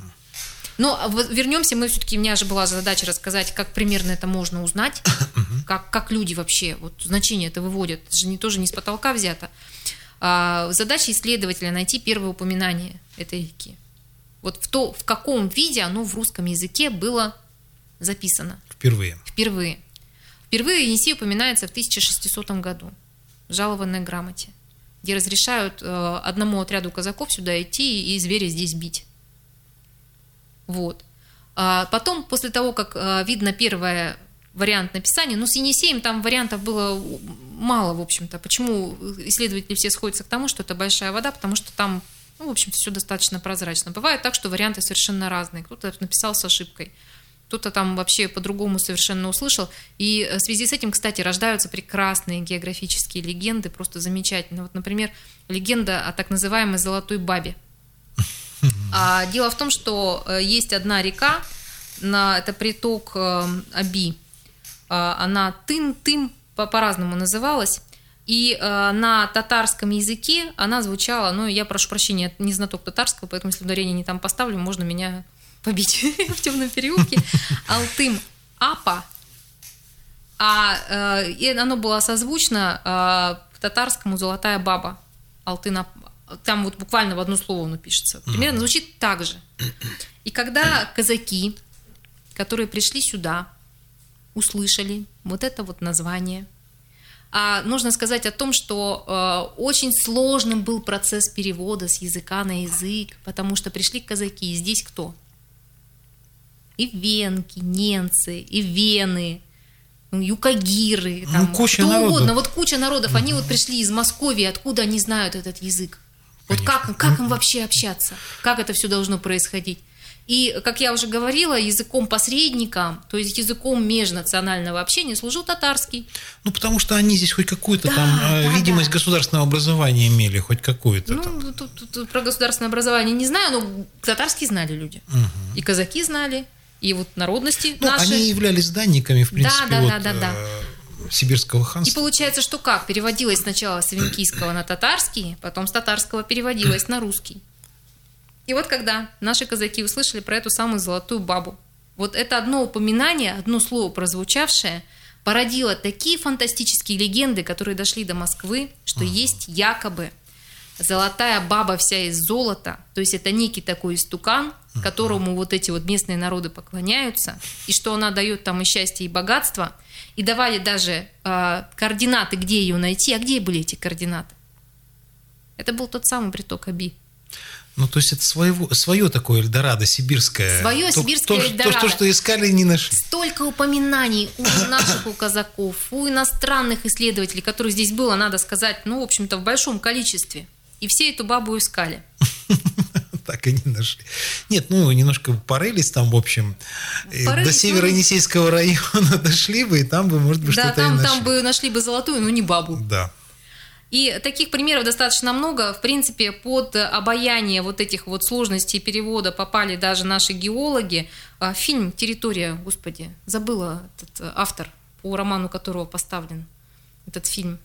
Но вернемся, у меня же была задача рассказать, как примерно это можно узнать, как люди вообще вот значение это выводят, это же тоже не с потолка взято. Задача исследователя найти первое упоминание этой реки. Вот в каком виде оно в русском языке было записано. Впервые. Впервые Енисей упоминается в 1600 году в жалованной грамоте, где разрешают одному отряду казаков сюда идти и зверя здесь бить. Вот. Потом, после того, как видно первый вариант написания, с Енисеем там вариантов было мало, в общем-то. Почему исследователи все сходятся к тому, что это большая вода? Потому что там, в общем-то, все достаточно прозрачно. Бывает так, что варианты совершенно разные. Кто-то написал с ошибкой, кто-то там вообще по-другому совершенно услышал. И в связи с этим, кстати, рождаются прекрасные географические легенды, просто замечательно. Вот, например, легенда о так называемой Золотой Бабе. Дело в том, что есть одна река, это приток Аби, она Тым по-разному называлась, и на татарском языке она звучала, я прошу прощения, не знаток татарского, поэтому если ударение не там поставлю, можно меня побить в темном переулке. Алтым Апа, и оно было созвучно татарскому Золотая Баба. Алтын Апа. Там вот буквально в одно слово оно пишется. Примерно звучит так же. И когда казаки, которые пришли сюда, услышали вот это вот название, нужно сказать о том, что очень сложным был процесс перевода с языка на язык, потому что пришли казаки, и здесь кто? И венки, ненцы, и вены, юкагиры, там, куча кто народов. угодно. Вот куча народов, они вот пришли из Москвы, откуда они знают этот язык? Вот как им вообще общаться? Как это все должно происходить? И, как я уже говорила, языком-посредником, то есть языком межнационального общения служил татарский. Потому что они здесь хоть какую-то видимость государственного образования имели, хоть какую-то. Тут про государственное образование не знаю, но татарский знали люди. И казаки знали, и вот народности наши. Они являлись данниками, в принципе, сибирского ханства. И получается, что как? Переводилось сначала с венкийского на татарский, потом с татарского переводилось на русский. И вот когда наши казаки услышали про эту самую Золотую Бабу, вот это одно упоминание, одно слово прозвучавшее, породило такие фантастические легенды, которые дошли до Москвы, что есть якобы Золотая Баба вся из золота, то есть это некий такой истукан, которому вот эти вот местные народы поклоняются, и что она дает там и счастье, и богатство, и давали даже координаты, где ее найти. А где были эти координаты? Это был тот самый приток Аби. Ну, то есть это свое такое Эльдорадо сибирское. Свое сибирское Эльдорадо. То, что искали и не нашли. Столько упоминаний у наших, у казаков, у иностранных исследователей, которых здесь было, надо сказать, ну, в общем-то, в большом количестве. И все эту бабу искали. Так и не нашли. Нет, ну, немножко порылись там, в общем. До Северо-Енисейского района дошли бы, и там бы, может быть, что-то и нашли. Да, там бы нашли бы золотую, но не бабу. Да. И таких примеров достаточно много. В принципе, под обаяние вот этих вот сложностей перевода попали даже наши геологи. Фильм «Территория», господи, забыла этот автор, по роману которого поставлен этот фильм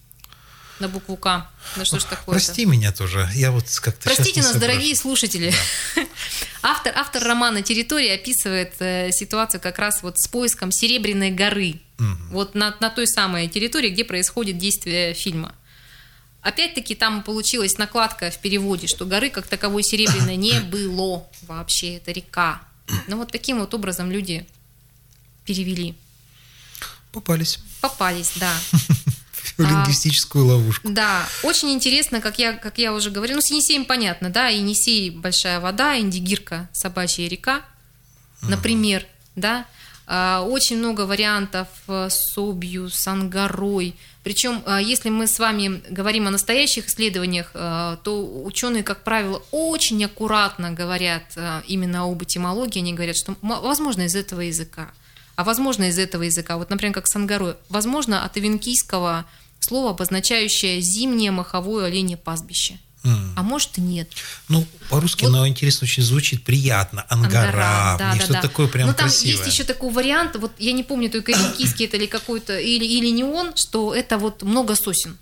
на букву «К». Да что ж такое? Прости меня тоже. Я вот как-то Простите нас, дорогие слушатели. Да. Автор романа «Территория» описывает ситуацию как раз вот с поиском Серебряной горы. Вот на той самой территории, где происходит действие фильма. Опять-таки там получилась накладка в переводе, что горы как таковой серебряной не было вообще, это река. Ну вот таким вот образом люди перевели. Попались, да. В лингвистическую ловушку. Да, очень интересно, как я уже говорила, ну с Енисеем понятно, да, Енисей – большая вода, Индигирка – собачья река, например, да. Очень много вариантов с Обью, с Ангарой. Причем, если мы с вами говорим о настоящих исследованиях, то ученые, как правило, очень аккуратно говорят именно об этимологии. Они говорят, что возможно из этого языка, а возможно из этого языка. Вот, например, как с Ангарой. Возможно, от авенкийского слова, обозначающее зимнее маховое оленье пастбище. А может и нет. Ну, по-русски, вот, но интересно очень звучит, приятно. Ангара, да, что-то такое прям красивое. Там есть еще такой вариант, вот я не помню, только авенкийский это или какой-то, или не он, что это вот много сосен.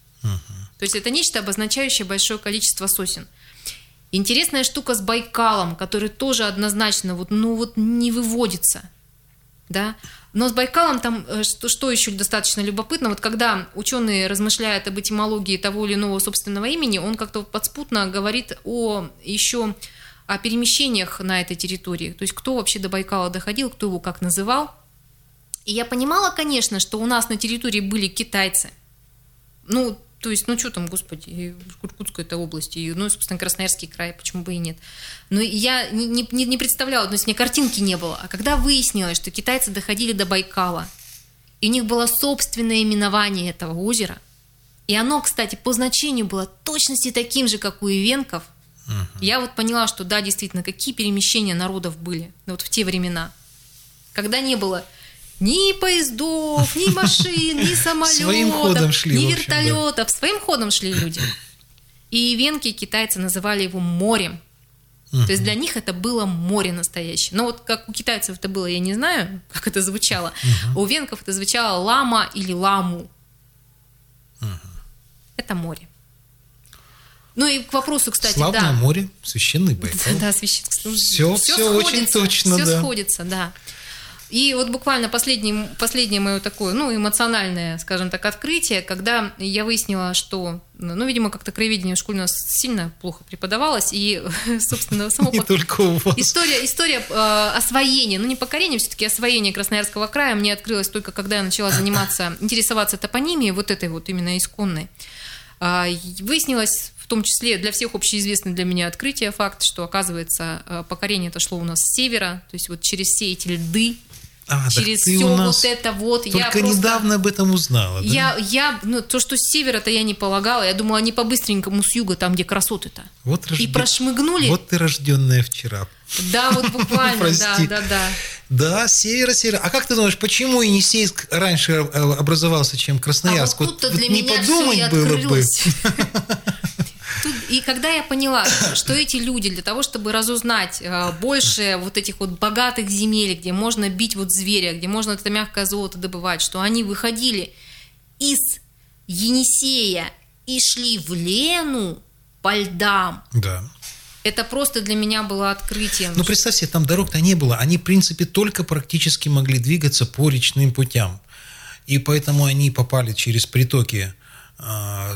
То есть это нечто, обозначающее большое количество сосен. Интересная штука с Байкалом, который тоже однозначно вот не выводится. Да? Но с Байкалом там что еще достаточно любопытно, вот когда ученые размышляют об этимологии того или иного собственного имени, он как-то подспутно говорит еще о перемещениях на этой территории, то есть кто вообще до Байкала доходил, кто его как называл. И я понимала, конечно, что у нас на территории были китайцы, то есть, что там, господи, Иркутская это область, и, собственно, Красноярский край, почему бы и нет. Но я не представляла, то есть у меня картинки не было. А когда выяснилось, что китайцы доходили до Байкала, и у них было собственное именование этого озера, и оно, кстати, по значению было точности таким же, как у ивенков, я вот поняла, что да, действительно, какие перемещения народов были вот в те времена, когда не было ни поездов, ни машин, ни самолетов, ни вертолетов. Своим ходом шли люди. И ивенки китайцы называли его морем. То есть для них это было море настоящее. Но вот как у китайцев это было, я не знаю, как это звучало. А у венков это звучало лама или ламу. Это море. Ну и к вопросу, кстати, Славное море, священный Байкал. Да, все очень точно, все сходится, да. И вот буквально последнее мое такое, эмоциональное, скажем так, открытие, когда я выяснила, что, видимо, как-то краеведение в школе у нас сильно плохо преподавалось, и, собственно, не только у вас. История освоения, не покорения, все-таки освоения Красноярского края мне открылось только когда я начала интересоваться топонимией, вот этой вот именно исконной. Выяснилось, в том числе для всех общеизвестное для меня открытие, факт, что, оказывается, покорение это шло у нас с севера, то есть вот через все эти льды, через все вот это вот. Только недавно об этом узнала, да? То, что с севера-то я не полагала, я думала, они по-быстренькому с юга, там, где красоты-то. И прошмыгнули. Вот ты рожденная вчера. Да, вот буквально, да. Да, севера. А как ты думаешь, почему Енисейск раньше образовался, чем Красноярск? Вот тут-то для меня все и открылось. И когда я поняла, что эти люди для того, чтобы разузнать больше вот этих вот богатых земель, где можно бить вот зверя, где можно это мягкое золото добывать, что они выходили из Енисея и шли в Лену по льдам. Да. Это просто для меня было открытием. Представь себе, там дорог-то не было. Они, в принципе, только практически могли двигаться по речным путям. И поэтому они попали через притоки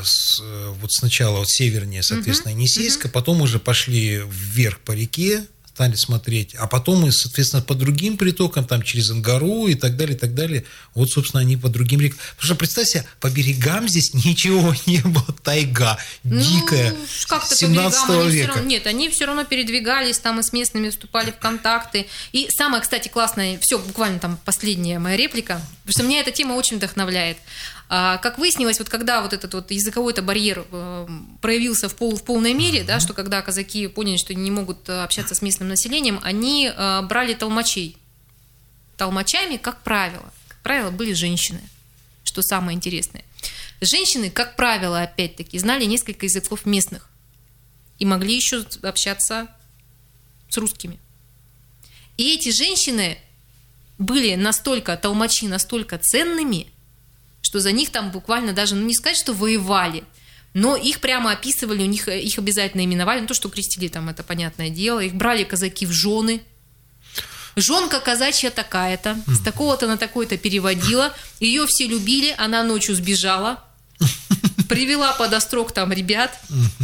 вот сначала севернее, соответственно, Енисейска, потом уже пошли вверх по реке, стали смотреть, а потом, и, соответственно, по другим притокам, там, через Ангару и так далее, вот, собственно, они по другим рекам. Потому что, представь себе, по берегам здесь ничего не было, тайга, дикая, как-то 17 по берегам века. Нет, они все равно передвигались, там и с местными вступали в контакты. И самое, кстати, классное, все, буквально там последняя моя реплика, потому что меня эта тема очень вдохновляет. Как выяснилось, вот когда вот этот вот языковой-то барьер проявился в полной мере, да, что когда казаки поняли, что они не могут общаться с местным населением, они брали толмачей. Толмачами, как правило, были женщины, что самое интересное. Женщины, как правило, опять-таки, знали несколько языков местных и могли еще общаться с русскими. И эти женщины были толмачи настолько ценными, что за них там буквально даже, не сказать, что воевали, но их прямо описывали, у них их обязательно именовали, то, что крестили там, это понятное дело, их брали казаки в жены. Жонка казачья такая-то, с такого-то на такой-то переводила, ее все любили, она ночью сбежала, привела под острог там ребят,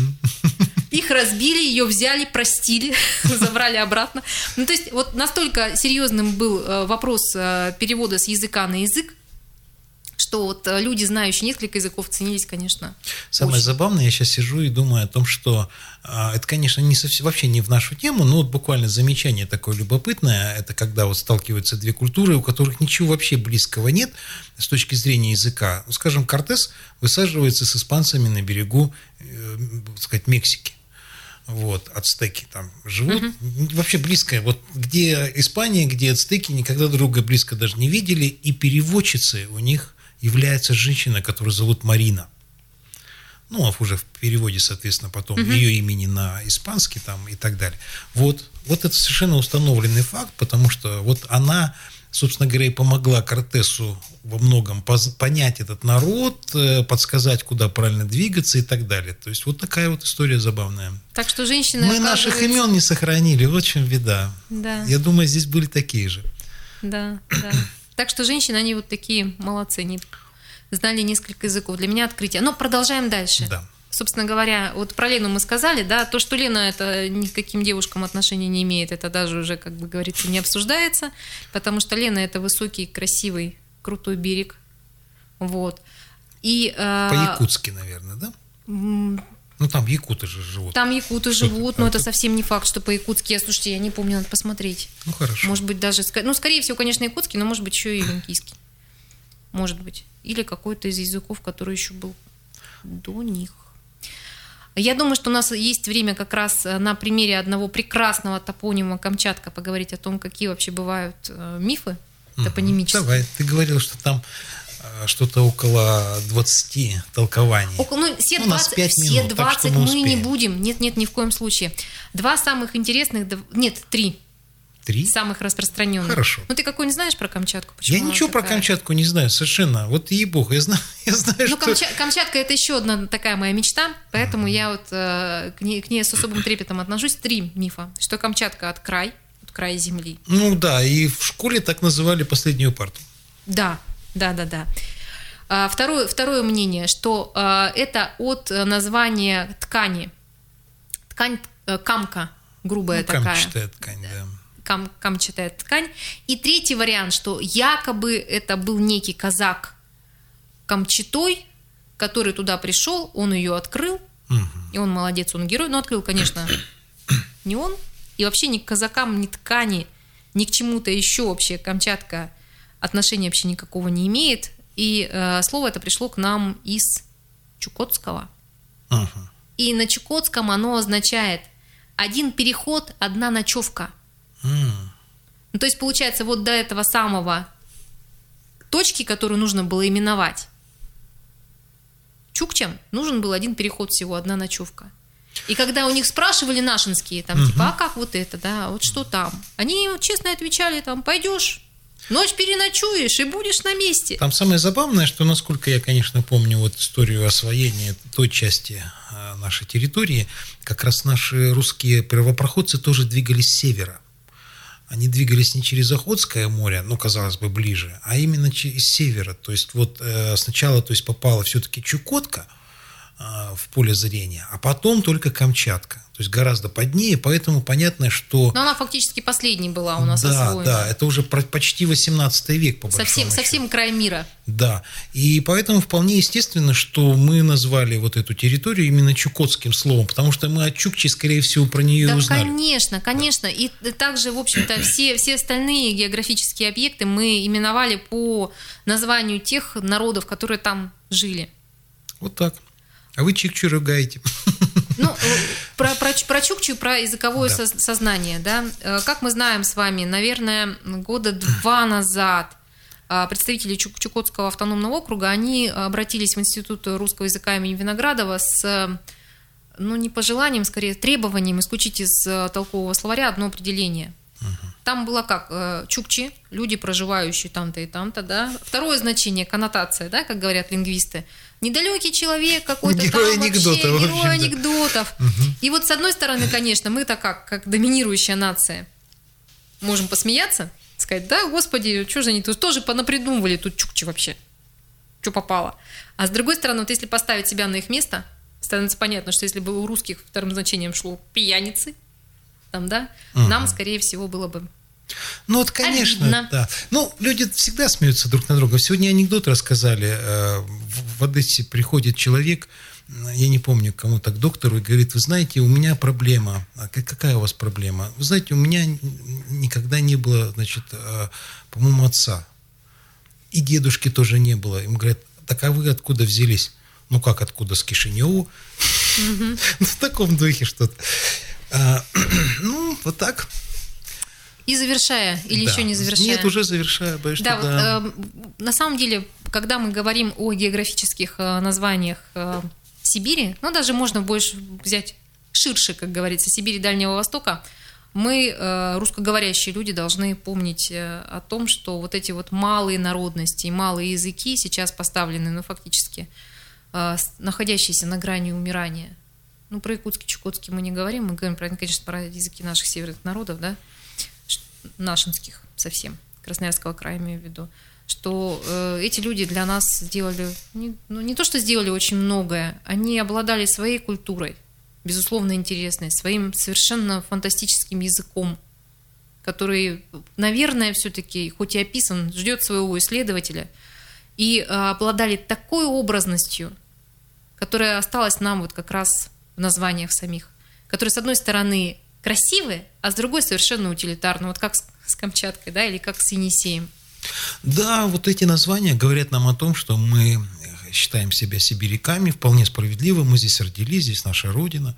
их разбили, ее взяли, простили, забрали обратно. Ну, то есть вот настолько серьезным был вопрос перевода с языка на язык, что вот люди, знающие несколько языков, ценились, конечно. Самое очень. забавное, я сейчас сижу и думаю о том, что это, конечно, вообще не в нашу тему, но вот буквально замечание такое любопытное, это когда вот сталкиваются две культуры, у которых ничего вообще близкого нет с точки зрения языка. Ну, скажем, Кортес высаживается с испанцами на берегу, так сказать, Мексики. Вот, ацтеки там живут, вообще близко, вот где Испания, где ацтеки, никогда друга близко даже не видели, и переводчицей у них является женщина, которую зовут Марина. Ну, а уже в переводе, соответственно, потом ее имени на испанский там и так далее. Вот это совершенно установленный факт, потому что вот она, собственно говоря, и помогла Кортесу во многом понять этот народ, подсказать, куда правильно двигаться и так далее. То есть вот такая вот история забавная. Так что женщины, мы наших имен не сохранили, вот в чем беда. Да. Я думаю, здесь были такие же. Да. Так что женщины, они вот такие молодцы, они знали несколько языков. Для меня открытие. Но продолжаем дальше. Да. Собственно говоря, вот про Лену мы сказали, да, то, что Лена это ни к каким девушкам отношения не имеет, это даже уже, как бы говорится, не обсуждается, потому что Лена это высокий, красивый, крутой берег. Вот. И, по-якутски, наверное, да? Ну, там якуты же живут. Там якуты живут, но это совсем не факт, что по-якутски. Слушайте, я не помню, надо посмотреть. Ну, хорошо. Может быть, даже... Ну, скорее всего, конечно, якутский, но, может быть, еще и линкийский. Может быть. Или какой-то из языков, который еще был до них. Я думаю, что у нас есть время как раз на примере одного прекрасного топонима Камчатка поговорить о том, какие вообще бывают мифы топонимические. Давай, ты говорил, что там что-то около 20 толкований. Все у нас 20, 5 минут, все 20 так что мы успеем. не будем. Нет, ни в коем случае. Два самых интересных, три. 3? Самых распространенных. Хорошо. Ну, ты какой не знаешь про Камчатку? Почему Я она ничего про такая? Камчатку не знаю, совершенно. Вот ей-богу, я знаю, Ну, что... Камчатка – это еще одна такая моя мечта, поэтому я вот к ней с особым трепетом отношусь. 3 мифа. Что Камчатка от край земли. Ну да, и в школе так называли последнюю парту. Да. Второе мнение, что это от названия ткани. Ткань камка, грубая такая. Камчатая ткань, да. Камчатая ткань. И третий вариант, что якобы это был некий казак камчатой, который туда пришел, он ее открыл, и он молодец, он герой, но открыл, конечно, не он, и вообще ни к казакам, ни ткани, ни к чему-то еще вообще Камчатка отношения вообще никакого не имеет, и слово это пришло к нам из чукотского. И на чукотском оно означает один переход, одна ночевка. Ну, то есть, получается, вот до этого самого точки, которую нужно было именовать, чукчам нужен был один переход всего, одна ночевка. И когда у них спрашивали нашинские, там, типа, а как вот это, да, вот что там? Они честно отвечали, там, пойдешь, ночь переночуешь и будешь на месте. Там самое забавное, что, насколько я, конечно, помню вот историю освоения той части нашей территории, как раз наши русские первопроходцы тоже двигались с севера. Они двигались не через Охотское море, ну, казалось бы, ближе, а именно с севера. То есть вот сначала попала все-таки Чукотка, в поле зрения, а потом только Камчатка. То есть гораздо позднее, поэтому понятно, что... Но она фактически последней была у нас да, освоена. Да, это уже почти 18 век, по большому счету. Совсем край мира. Да, и поэтому вполне естественно, что мы назвали вот эту территорию именно чукотским словом, потому что мы от Чукчи, скорее всего, про нее да, узнали. Конечно. И также, в общем-то, все остальные географические объекты мы именовали по названию тех народов, которые там жили. Вот так. А вы Чукчу ругаете. Ну, про Чукчу, про языковое сознание, да. Как мы знаем с вами, наверное, года 2 назад представители Чукотского автономного округа, они обратились в Институт русского языка имени Виноградова с, ну, не пожеланием, скорее, требованием исключить из толкового словаря одно определение. Там было как? Чукчи, люди, проживающие там-то и там-то, да. Второе значение, коннотация, да, как говорят лингвисты. Недалекий человек какой-то герой там анекдотов, вообще, герой анекдотов. И вот с одной стороны, конечно, мы-то как доминирующая нация можем посмеяться, сказать, да, господи, что же они тут тоже понапридумывали тут чукчи вообще, что попало. А с другой стороны, вот если поставить себя на их место, становится понятно, что если бы у русских вторым значением шло пьяницы, там, да, нам, скорее всего, было бы ну вот, конечно, обидно. Да. Ну, люди всегда смеются друг над другом. Сегодня анекдот рассказали. В Одессе приходит человек, я не помню, кому-то к доктору, и говорит, вы знаете, у меня проблема. А какая у вас проблема? Вы знаете, у меня никогда не было, значит, по-моему, отца. И дедушки тоже не было. Им говорят, так а вы откуда взялись? Ну, как откуда? С Кишинева? В таком духе что-то. Ну, вот так. И завершая, или еще не завершая? Нет, уже завершаю, боюсь, да, что да. Вот, на самом деле, когда мы говорим о географических названиях Сибири, ну, даже можно больше взять ширше, как говорится, Сибири, Дальнего Востока, мы, русскоговорящие люди, должны помнить о том, что вот эти вот малые народности и малые языки сейчас поставлены, ну, фактически, находящиеся на грани умирания. Ну, про якутский, чукотский мы не говорим, мы говорим, конечно, про языки наших северных народов, да, нашинских совсем, Красноярского края имею в виду, что эти люди для нас сделали, не то что сделали очень многое, они обладали своей культурой, безусловно интересной, своим совершенно фантастическим языком, который, наверное, все-таки, хоть и описан, ждет своего исследователя, и обладали такой образностью, которая осталась нам вот как раз в названиях самих, которые, с одной стороны, красивые, а с другой совершенно утилитарные, вот как с Камчаткой, да, или как с Енисеем. Да, вот эти названия говорят нам о том, что мы считаем себя сибиряками, вполне справедливо, мы здесь родились, здесь наша родина,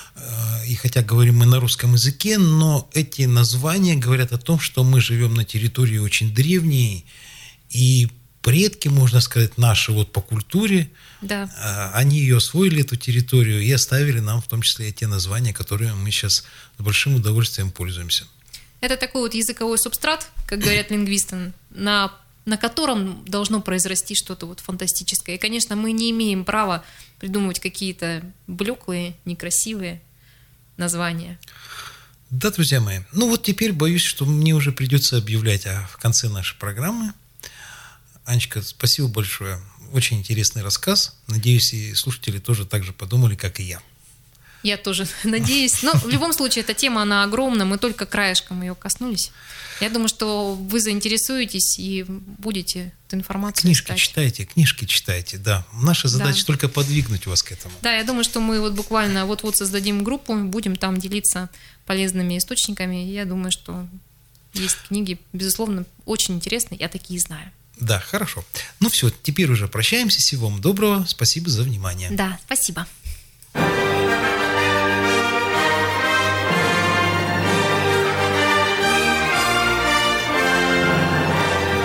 и хотя говорим мы на русском языке, но эти названия говорят о том, что мы живем на территории очень древней, и предки, можно сказать, наши вот по культуре, да, они ее освоили, эту территорию, и оставили нам в том числе и те названия, которыми мы сейчас с большим удовольствием пользуемся. Это такой вот языковой субстрат, как говорят лингвисты, на котором должно произрасти что-то вот фантастическое. И, конечно, мы не имеем права придумывать какие-то блеклые, некрасивые названия. Да, друзья мои. Ну вот теперь боюсь, что мне уже придется объявлять в конце нашей программы. Анечка, спасибо большое. Очень интересный рассказ. Надеюсь, и слушатели тоже так же подумали, как и я. Я тоже надеюсь. Но в любом случае, эта тема, она огромна. Мы только краешком ее коснулись. Я думаю, что вы заинтересуетесь и будете эту информацию книжки искать. Книжки читайте, да. Наша задача только подвигнуть вас к этому. Да, я думаю, что мы вот буквально вот-вот создадим группу, будем там делиться полезными источниками. Я думаю, что есть книги, безусловно, очень интересные. Я такие знаю. Да, хорошо. Ну все, теперь уже прощаемся. Всего вам доброго. Спасибо за внимание. Да, спасибо.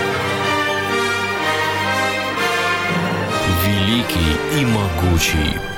Великий и могучий.